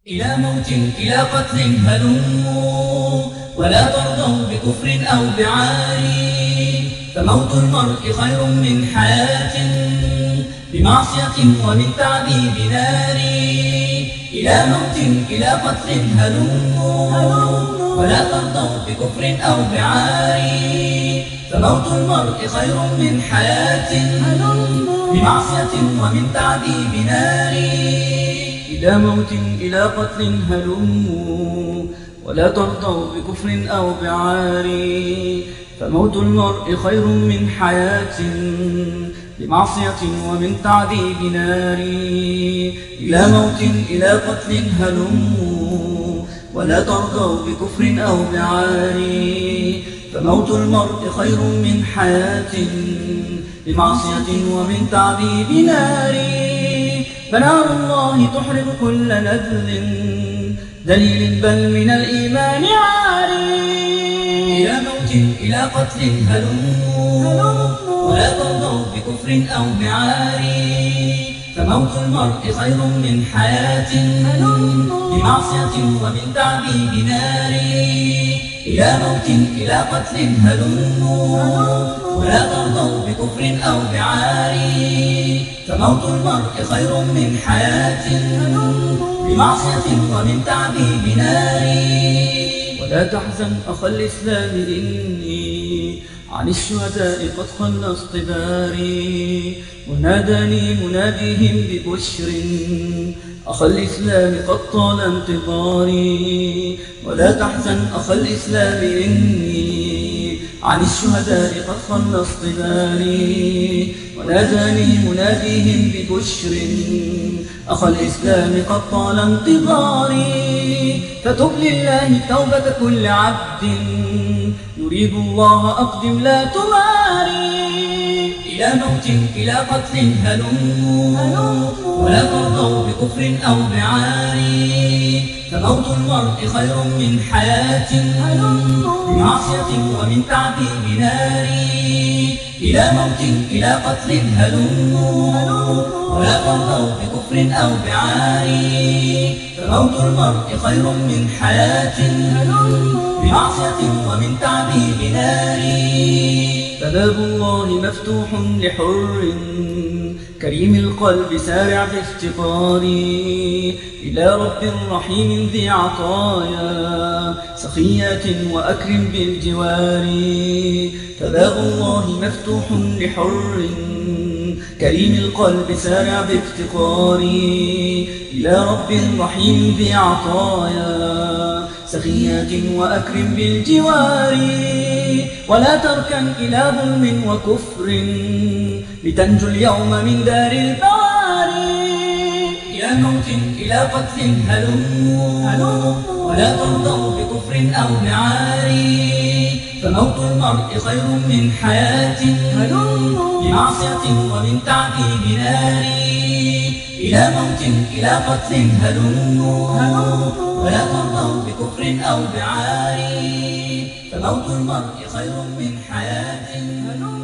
إلى موت إلى قتل هلموا ولا ترضوا بكفر أو بعار، فموت المرء خير من حياة بمعصية ومن تعذيب نار. إلى موت إلى قتل هلموا ولا ترضوا بكفر أو بعار، فموت المرء خير من حياة بمعصية ومن تعذيب نار. إلى موت إلى قتل هلموا ولا ترضوا بكفر أو بعار، فموت المرء خير من حياة بمعصية ومن تعذيب نار. إلى موت إلى قتل هلموا ولا ترضوا بكفر أو بعار، فموت المرء خير من حياة بمعصية ومن تعذيب نار. فنار الله تحرق كل نذل دليل بل من الإيمان عاري. إلى موت إلى قتل هلموا ولا ترضوا بكفر أو بعار، فموت المرء خير من حياة بمعصية ومن تعذيب نار. إلى موت إلى قتل هلموا ولا ترضوا بكفر أو بعار، فموت المرء خير من حياة بمعصية ومن تعذيب نار. ولا تحزن أخا الإسلام إني عن الشهداء قد خلصت باري، وناداني مناديهم ببشر أخا الإسلام قد طال انتظاري. ولا تحزن أخا الإسلام إني عن الشهداء قد خلصت باري، وناداني مناديهم ببشر أخا الإسلام قد طال انتظاري. فتب لله توبة كل عبد يريد الله أقدم لا تماري. إلى موت إلى قتل هلموا ولا ترضوا بكفر أو بعار، فموت المرء خير من حياة بمعصية ومن تعذيب نار. إلى موت إلى قتل هلموا ولا ترضوا بكفر أو بعار، فموت المرء خير من حياة بمعصية ومن تعذيب نار. فباب الله مفتوح لحر كريم القلب سارع بافتقار، إلى رب رحيم ذي عطايا سخيات وأكرم بالجوار. فباب الله مفتوح لحر كريم القلب سارع بافتقار، إلى رب رحيم ذي عطايا سخيات وأكرم بالجوار. ولا تركن إلى ظلم وكفر لتنجو اليوم من دار البوار. إلى موت إلى قتل هلموا ولا ترضوا بكفر أو بعار، فموت المرء خير من حياة بمعصية ومن تعذيب نار. إلى موت إلى قتل هلموا ولا ترضوا بكفر أو بعار، فموت المرء خير من حياة